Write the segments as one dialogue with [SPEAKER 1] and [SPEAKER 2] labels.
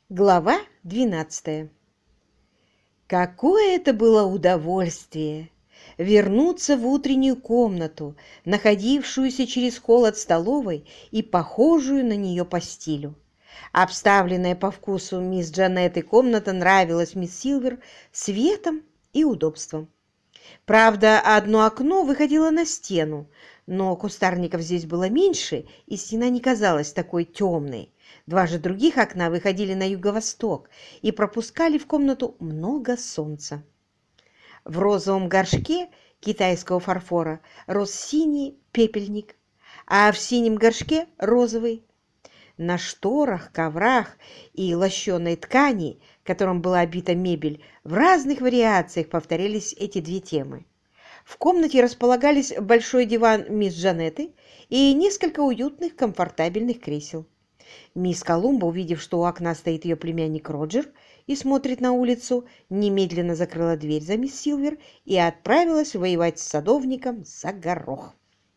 [SPEAKER 1] Глава 12. Какое это было удовольствие вернуться в утреннюю комнату, находившуюся через холл от столовой и похожую на нее по стилю. Обставленная по вкусу мисс Джанетты комната нравилась мисс Силвер светом и удобством. Правда, одно окно выходило на стену, но кустарников здесь было меньше, и стена не казалась такой темной. Два же других окна выходили на юго-восток и пропускали в комнату много солнца. В розовом горшке китайского фарфора рос синий пепельник, а в синем горшке розовый. На шторах, коврах и лощеной ткани, которым была обита мебель, в разных вариациях повторялись эти две темы. В комнате располагались большой диван мисс Джанетты и несколько уютных, комфортабельных кресел. Мисс Колумба, увидев, что у окна стоит ее племянник Роджер и смотрит на улицу, немедленно закрыла дверь за мисс Силвер и отправилась воевать с садовником за горох.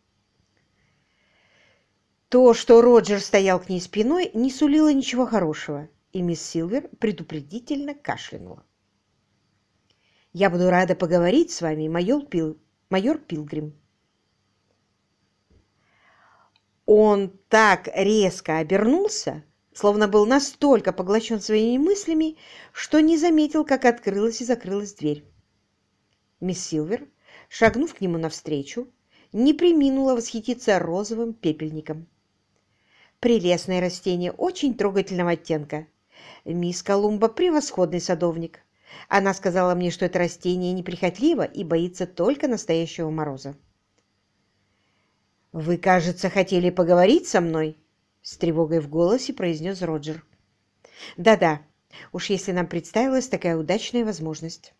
[SPEAKER 1] То, что Роджер стоял к ней спиной, не сулило ничего хорошего, и мисс Силвер предупредительно кашлянула. «Я буду рада поговорить с вами, майор Пилгрим». Он так резко обернулся, словно был настолько поглощен своими мыслями, что не заметил, как открылась и закрылась дверь. Мисс Силвер, шагнув к нему навстречу, не преминула восхититься розовым пепельником. Прелестное растение, очень трогательного оттенка. Мисс Колумба – превосходный садовник. Она сказала мне, что это растение неприхотливо и боится только настоящего мороза. «Вы, кажется, хотели поговорить со мной?» — с тревогой в голосе произнес Роджер. «Да-да, уж если нам представилась такая удачная возможность».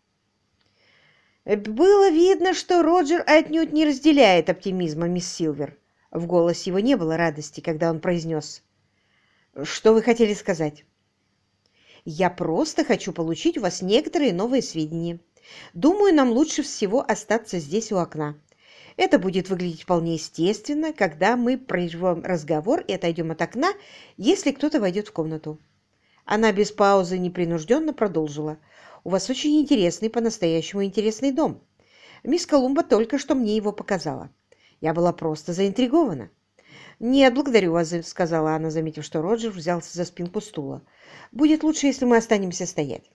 [SPEAKER 1] Было видно, что Роджер отнюдь не разделяет оптимизма мисс Силвер. В голосе его не было радости, когда он произнес: «Что вы хотели сказать?» «Я просто хочу получить у вас некоторые новые сведения. Думаю, нам лучше всего остаться здесь у окна. Это будет выглядеть вполне естественно, когда мы прервем разговор и отойдем от окна, если кто-то войдет в комнату». Она без паузы непринужденно продолжила: «У вас очень интересный, по-настоящему интересный дом. Мисс Колумба только что мне его показала. Я была просто заинтригована». «Нет, благодарю вас», — сказала она, заметив, что Роджер взялся за спинку стула. «Будет лучше, если мы останемся стоять.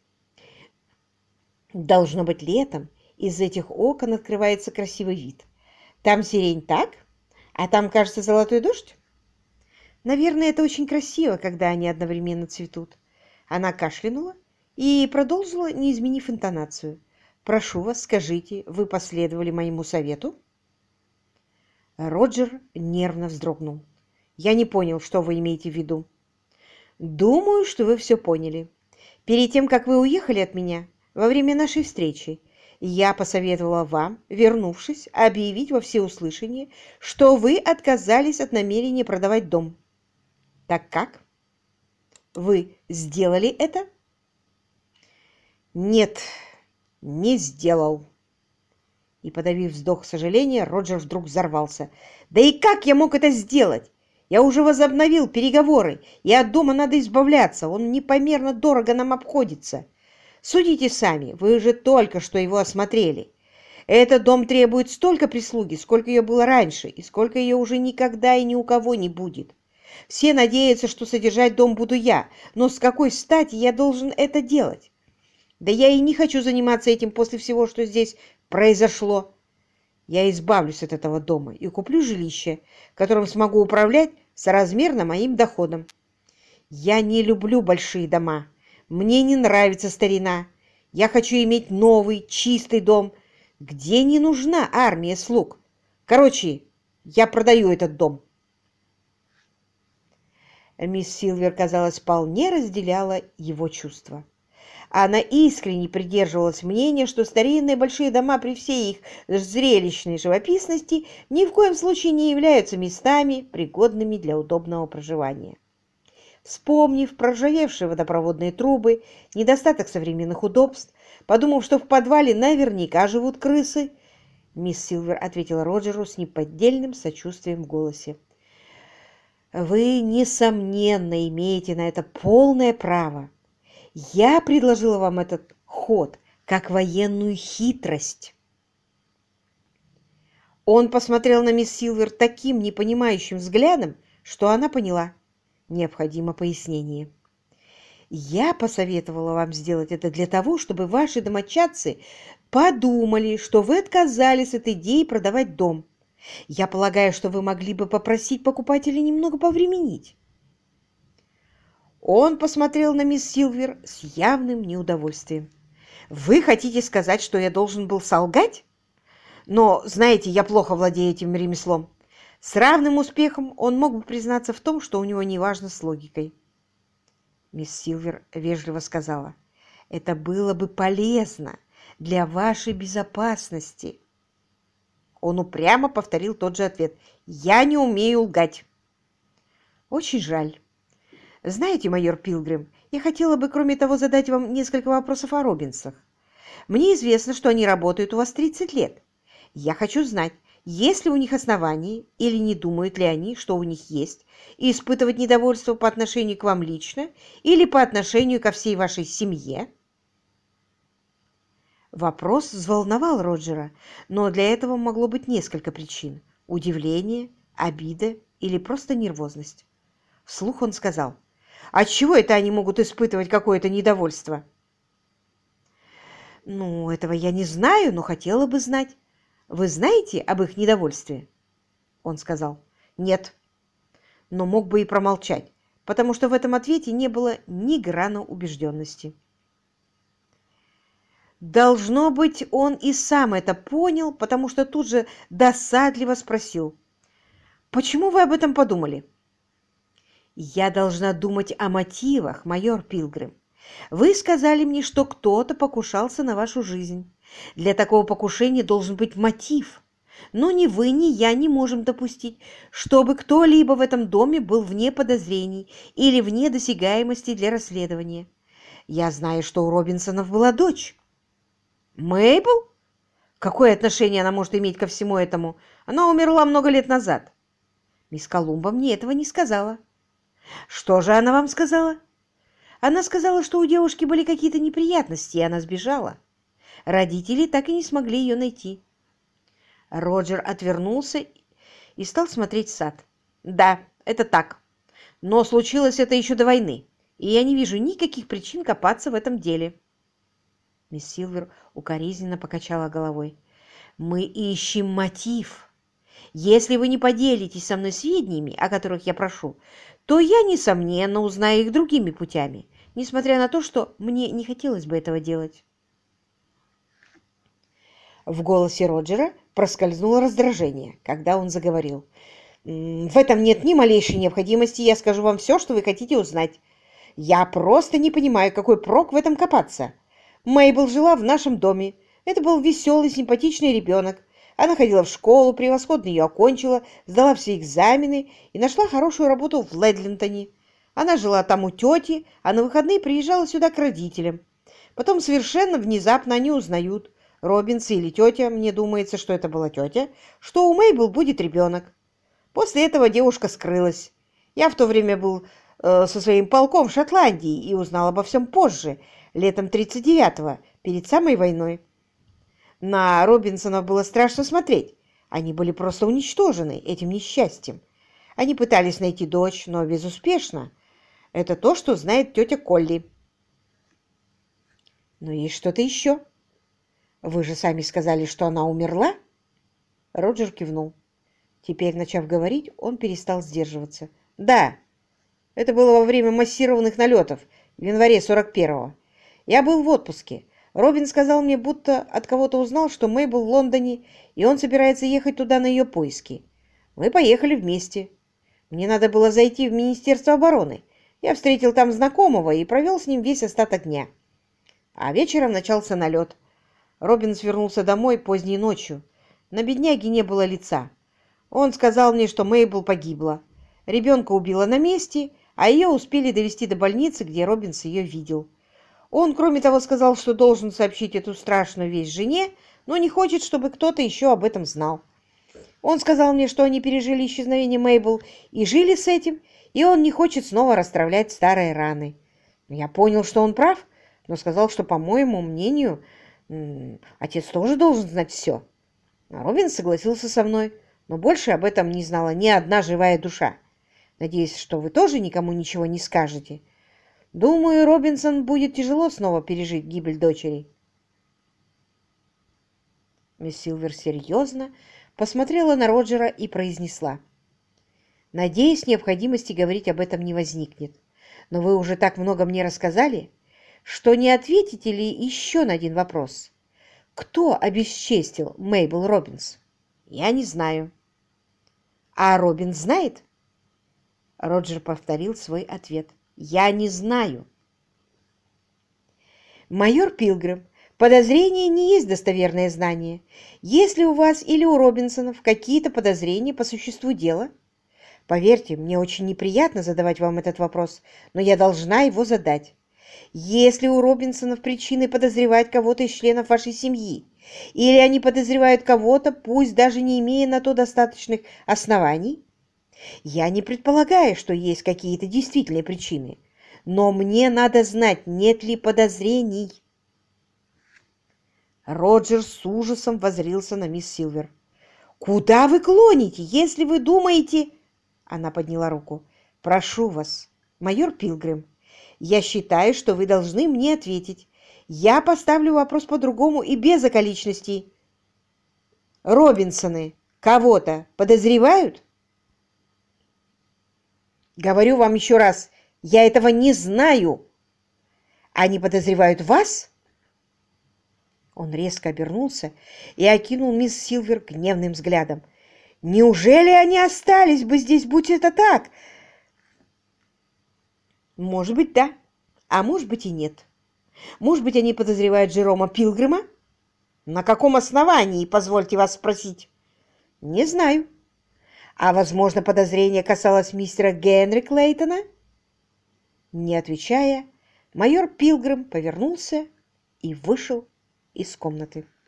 [SPEAKER 1] Должно быть, летом из этих окон открывается красивый вид. Там сирень, так? А там, кажется, золотой дождь? Наверное, это очень красиво, когда они одновременно цветут». Она кашлянула и продолжила, не изменив интонацию: «Прошу вас, скажите, вы последовали моему совету?» Роджер нервно вздрогнул. «Я не понял, что вы имеете в виду». «Думаю, что вы все поняли. Перед тем, как вы уехали от меня, во время нашей встречи, я посоветовала вам, вернувшись, объявить во всеуслышание, что вы отказались от намерения продавать дом. Так как? Вы сделали это?» «Нет, не сделал». И, подавив вздох сожаления, Роджер вдруг взорвался. «Да и как я мог это сделать? Я уже возобновил переговоры, и от дома надо избавляться, он непомерно дорого нам обходится. Судите сами, вы уже только что его осмотрели. Этот дом требует столько прислуги, сколько ее было раньше, и сколько ее уже никогда и ни у кого не будет. Все надеются, что содержать дом буду я, но с какой стати я должен это делать? Да я и не хочу заниматься этим после всего, что здесь произошло. Я избавлюсь от этого дома и куплю жилище, которым смогу управлять соразмерно моим доходом. Я не люблю большие дома. Мне не нравится старина. Я хочу иметь новый, чистый дом, где не нужна армия слуг. Короче, я продаю этот дом». Мисс Силвер, казалось, вполне разделяла его чувства. Она искренне придерживалась мнения, что старинные большие дома при всей их зрелищной живописности ни в коем случае не являются местами, пригодными для удобного проживания. Вспомнив проржавевшие водопроводные трубы, недостаток современных удобств, подумав, что в подвале наверняка живут крысы, мисс Силвер ответила Роджеру с неподдельным сочувствием в голосе: «Вы, несомненно, имеете на это полное право. Я предложила вам этот ход как военную хитрость. Он посмотрел на мисс Силвер таким непонимающим взглядом, что она поняла. Необходимо пояснение. Я посоветовала вам сделать это для того, чтобы ваши домочадцы подумали, что вы отказались от идеи продавать дом. Я полагаю, что вы могли бы попросить покупателя немного повременить. Он посмотрел на мисс Силвер с явным неудовольствием. «Вы хотите сказать, что я должен был солгать? Но, знаете, я плохо владею этим ремеслом. С равным успехом он мог бы признаться в том, что у него неважно с логикой». Мисс Силвер вежливо сказала: «Это было бы полезно для вашей безопасности». Он упрямо повторил тот же ответ: «Я не умею лгать». «Очень жаль. Знаете, майор Пилгрим, я хотела бы, кроме того, задать вам несколько вопросов о Робинсах. Мне известно, что они работают у вас 30 лет. Я хочу знать, есть ли у них основания или не думают ли они, что у них есть, и испытывать недовольство по отношению к вам лично или по отношению ко всей вашей семье». Вопрос взволновал Роджера, но для этого могло быть несколько причин: удивление, обида или просто нервозность. Вслух он сказал: «Отчего это они могут испытывать какое-то недовольство?» «Ну, этого я не знаю, но хотела бы знать. Вы знаете об их недовольстве?» Он сказал: «Нет», но мог бы и промолчать, потому что в этом ответе не было ни грана убежденности. Должно быть, он и сам это понял, потому что тут же досадливо спросил: «Почему вы об этом подумали?» «Я должна думать о мотивах, майор Пилгрим. Вы сказали мне, что кто-то покушался на вашу жизнь. Для такого покушения должен быть мотив. Но ни вы, ни я не можем допустить, чтобы кто-либо в этом доме был вне подозрений или вне досягаемости для расследования. Я знаю, что у Робинсонов была дочь». «Мейбл? Какое отношение она может иметь ко всему этому? Она умерла много лет назад». «Мисс Колумба мне этого не сказала». «Что же она вам сказала?» «Она сказала, что у девушки были какие-то неприятности, и она сбежала. Родители так и не смогли ее найти». Роджер отвернулся и стал смотреть в сад. «Да, это так. Но случилось это еще до войны, и я не вижу никаких причин копаться в этом деле». Мисс Силвер укоризненно покачала головой. «Мы ищем мотив. Если вы не поделитесь со мной сведениями, о которых я прошу, то я, несомненно, узнаю их другими путями, несмотря на то, что мне не хотелось бы этого делать». В голосе Роджера проскользнуло раздражение, когда он заговорил: В этом нет ни малейшей необходимости, я скажу вам все, что вы хотите узнать. Я просто не понимаю, какой прок в этом копаться. Мейбл жила в нашем доме. Это был веселый, симпатичный ребенок. Она ходила в школу, превосходно ее окончила, сдала все экзамены и нашла хорошую работу в Ледлинтоне. Она жила там у тети, а на выходные приезжала сюда к родителям. Потом совершенно внезапно они узнают, Робинс или тетя, мне думается, что это была тетя, что у Мейбл будет ребенок. После этого девушка скрылась. Я в то время был со своим полком в Шотландии и узнал обо всем позже, летом 39-го, перед самой войной. На Робинсонов было страшно смотреть. Они были просто уничтожены этим несчастьем. Они пытались найти дочь, но безуспешно. Это то, что знает тетя Колли. Но есть что-то еще. Вы же сами сказали, что она умерла? Роджер кивнул. Теперь, начав говорить, он перестал сдерживаться. Да, это было во время массированных налетов в январе 41-го. Я был в отпуске. Робин сказал мне, будто от кого-то узнал, что Мейбл в Лондоне, и он собирается ехать туда на ее поиски. Мы поехали вместе. Мне надо было зайти в Министерство обороны. Я встретил там знакомого и провел с ним весь остаток дня. А вечером начался налет. Робин вернулся домой поздней ночью. На бедняге не было лица. Он сказал мне, что Мейбл погибла. Ребенка убила на месте, а ее успели довезти до больницы, где Робинс ее видел. Он, кроме того, сказал, что должен сообщить эту страшную весть жене, но не хочет, чтобы кто-то еще об этом знал. Он сказал мне, что они пережили исчезновение Мейбл и жили с этим, и он не хочет снова расстравлять старые раны. Я понял, что он прав, но сказал, что, по моему мнению, отец тоже должен знать все. Робин согласился со мной, но больше об этом не знала ни одна живая душа. Надеюсь, что вы тоже никому ничего не скажете. Думаю, Робинсон будет тяжело снова пережить гибель дочери. Мисс Силвер серьезно посмотрела на Роджера и произнесла: «Надеюсь, необходимости говорить об этом не возникнет. Но вы уже так много мне рассказали, что не ответите ли еще на один вопрос? Кто обесчестил Мейбл Робинс?» «Я не знаю». «А Робин знает?» Роджер повторил свой ответ. «Я не знаю». «Майор Пилгрим, подозрение не есть достоверное знание. Если у вас или у Робинсонов какие-то подозрения по существу дела, поверьте, мне очень неприятно задавать вам этот вопрос, но я должна его задать. Если у Робинсонов причины подозревать кого-то из членов вашей семьи, или они подозревают кого-то, пусть даже не имея на то достаточных оснований, я не предполагаю, что есть какие-то действительные причины, но мне надо знать, нет ли подозрений». Роджер с ужасом воззрился на мисс Силвер. «Куда вы клоните, если вы думаете...» Она подняла руку. «Прошу вас, майор Пилгрим, я считаю, что вы должны мне ответить. Я поставлю вопрос по-другому и без околичностей. Робинсоны кого-то подозревают?» «Говорю вам еще раз, я этого не знаю. Они подозревают вас?» Он резко обернулся и окинул мисс Силвер гневным взглядом. «Неужели они остались бы здесь, будь это так?» «Может быть, да, а может быть и нет. Может быть, они подозревают Джерома Пилгрима? На каком основании, позвольте вас спросить?» «Не знаю. А, возможно, подозрение касалось мистера Генри Клейтона?» Не отвечая, майор Пилгрим повернулся и вышел из комнаты.